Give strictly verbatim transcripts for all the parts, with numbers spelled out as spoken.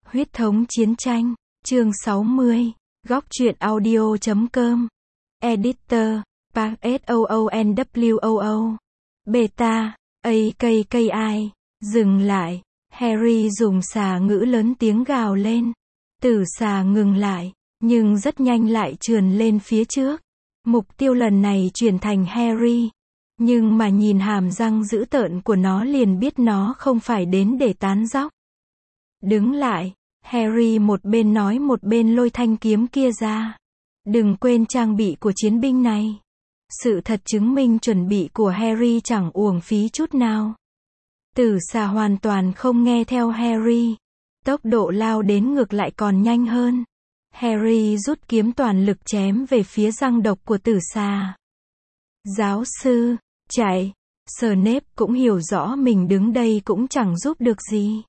Huyết thống chiến tranh, chương sáu mươi, góc truyện audio chấm com, Editor, Park S O O N W O O, Beta, A K K I, dừng lại, Harry dùng xà ngữ lớn tiếng gào lên. Tử xà ngừng lại, nhưng rất nhanh lại trườn lên phía trước. Mục tiêu lần này chuyển thành Harry. Nhưng mà nhìn hàm răng dữ tợn của nó liền biết nó không phải đến để tán dóc. Đứng lại, Harry một bên nói một bên lôi thanh kiếm kia ra. Đừng quên trang bị của chiến binh này. Sự thật chứng minh chuẩn bị của Harry chẳng uổng phí chút nào. Tử xà hoàn toàn không nghe theo Harry. Tốc độ lao đến ngược lại còn nhanh hơn. Harry rút kiếm toàn lực chém về phía răng độc của tử xà. Giáo sư, chạy. Snape cũng hiểu rõ mình đứng đây cũng chẳng giúp được gì.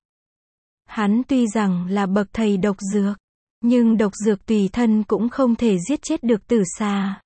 Hắn tuy rằng là bậc thầy độc dược, nhưng độc dược tùy thân cũng không thể giết chết được tử xà.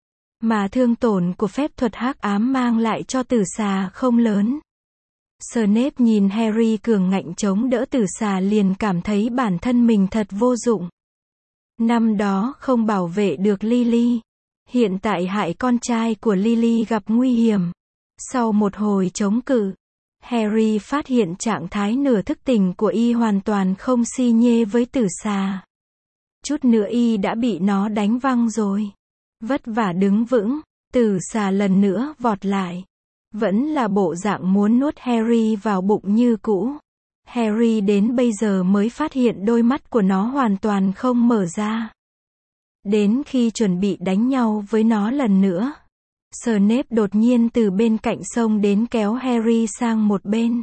Mà thương tổn của phép thuật hắc ám mang lại cho tử xà không lớn. Snape nhìn Harry cường ngạnh chống đỡ tử xà liền cảm thấy bản thân mình thật vô dụng. Năm đó không bảo vệ được Lily. Hiện tại hại con trai của Lily gặp nguy hiểm. Sau một hồi chống cự, Harry phát hiện trạng thái nửa thức tỉnh của y hoàn toàn không si nhê với tử xà. Chút nữa y đã bị nó đánh văng rồi. Vất vả đứng vững, tử xà lần nữa vọt lại. Vẫn là bộ dạng muốn nuốt Harry vào bụng như cũ. Harry đến bây giờ mới phát hiện đôi mắt của nó hoàn toàn không mở ra. Đến khi chuẩn bị đánh nhau với nó lần nữa, Snape đột nhiên từ bên cạnh xông đến kéo Harry sang một bên.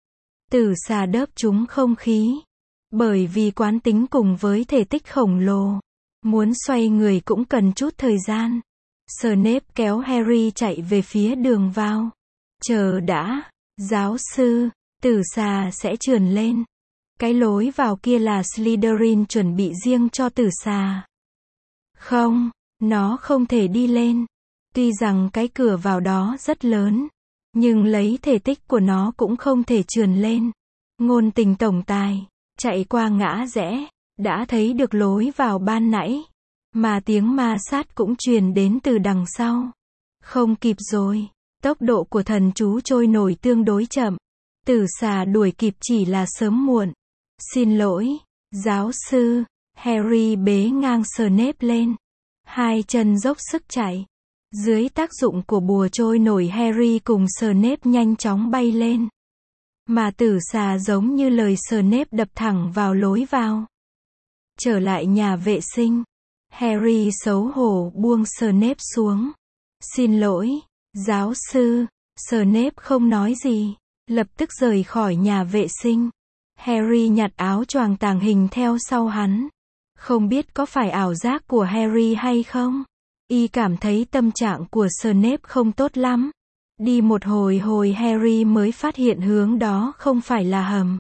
Tử xà đớp trúng không khí. Bởi vì quán tính cùng với thể tích khổng lồ, muốn xoay người cũng cần chút thời gian. Snape kéo Harry chạy về phía đường vào. Chờ đã, giáo sư, tử xà sẽ trườn lên. Cái lối vào kia là Slytherin chuẩn bị riêng cho tử xà. Không, nó không thể đi lên. Tuy rằng cái cửa vào đó rất lớn, nhưng lấy thể tích của nó cũng không thể trườn lên. Ngôn tình tổng tài, chạy qua ngã rẽ, đã thấy được lối vào ban nãy. Mà tiếng ma sát cũng truyền đến từ đằng sau. Không kịp rồi, tốc độ của thần chú trôi nổi tương đối chậm. Tử xà đuổi kịp chỉ là sớm muộn. Xin lỗi, giáo sư. Harry bế ngang Snape lên. Hai chân dốc sức chạy. Dưới tác dụng của bùa trôi nổi, Harry cùng Snape nhanh chóng bay lên. Mà tử xà giống như lời Snape đập thẳng vào lối vào. Trở lại nhà vệ sinh, Harry xấu hổ buông Snape xuống. Xin lỗi, giáo sư. Snape không nói gì, lập tức rời khỏi nhà vệ sinh. Harry nhặt áo choàng tàng hình theo sau hắn. Không biết có phải ảo giác của Harry hay không? Y cảm thấy tâm trạng của Snape không tốt lắm. Đi một hồi hồi Harry mới phát hiện hướng đó không phải là hầm,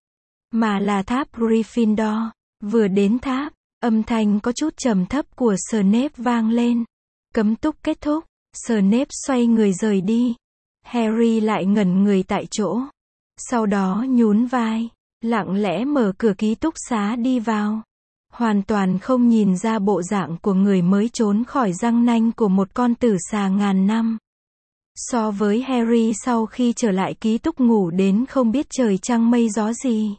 mà là tháp Gryffindor. Vừa đến tháp, âm thanh có chút trầm thấp của Snape vang lên. Cấm túc kết thúc, Snape xoay người rời đi. Harry lại ngẩn người tại chỗ. Sau đó nhún vai, lặng lẽ mở cửa ký túc xá đi vào. Hoàn toàn không nhìn ra bộ dạng của người mới trốn khỏi răng nanh của một con tử xà ngàn năm. So với Harry sau khi trở lại ký túc ngủ đến không biết trời trăng mây gió gì.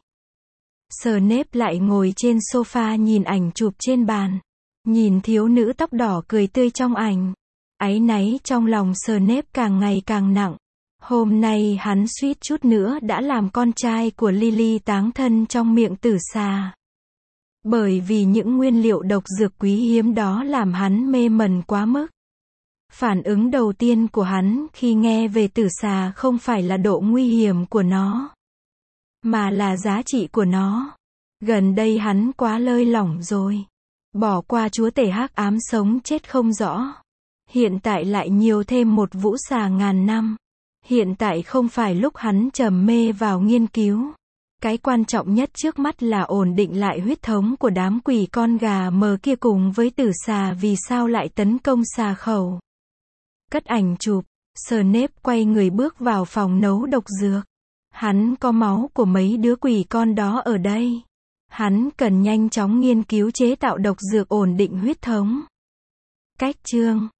Snape lại ngồi trên sofa nhìn ảnh chụp trên bàn. Nhìn thiếu nữ tóc đỏ cười tươi trong ảnh. Áy náy trong lòng Snape càng ngày càng nặng. Hôm nay hắn suýt chút nữa đã làm con trai của Lily táng thân trong miệng tử xà. Bởi vì những nguyên liệu độc dược quý hiếm đó làm hắn mê mẩn quá mức. Phản ứng đầu tiên của hắn khi nghe về tử xà không phải là độ nguy hiểm của nó, mà là giá trị của nó. Gần đây hắn quá lơi lỏng rồi. Bỏ qua chúa tể hắc ám sống chết không rõ. Hiện tại lại nhiều thêm một vũ xà ngàn năm. Hiện tại không phải lúc hắn trầm mê vào nghiên cứu. Cái quan trọng nhất trước mắt là ổn định lại huyết thống của đám quỷ con gà mờ kia cùng với tử xà vì sao lại tấn công xà khẩu. Cất ảnh chụp, Snape quay người bước vào phòng nấu độc dược. Hắn có máu của mấy đứa quỷ con đó ở đây. Hắn cần nhanh chóng nghiên cứu chế tạo độc dược ổn định huyết thống. Cách chương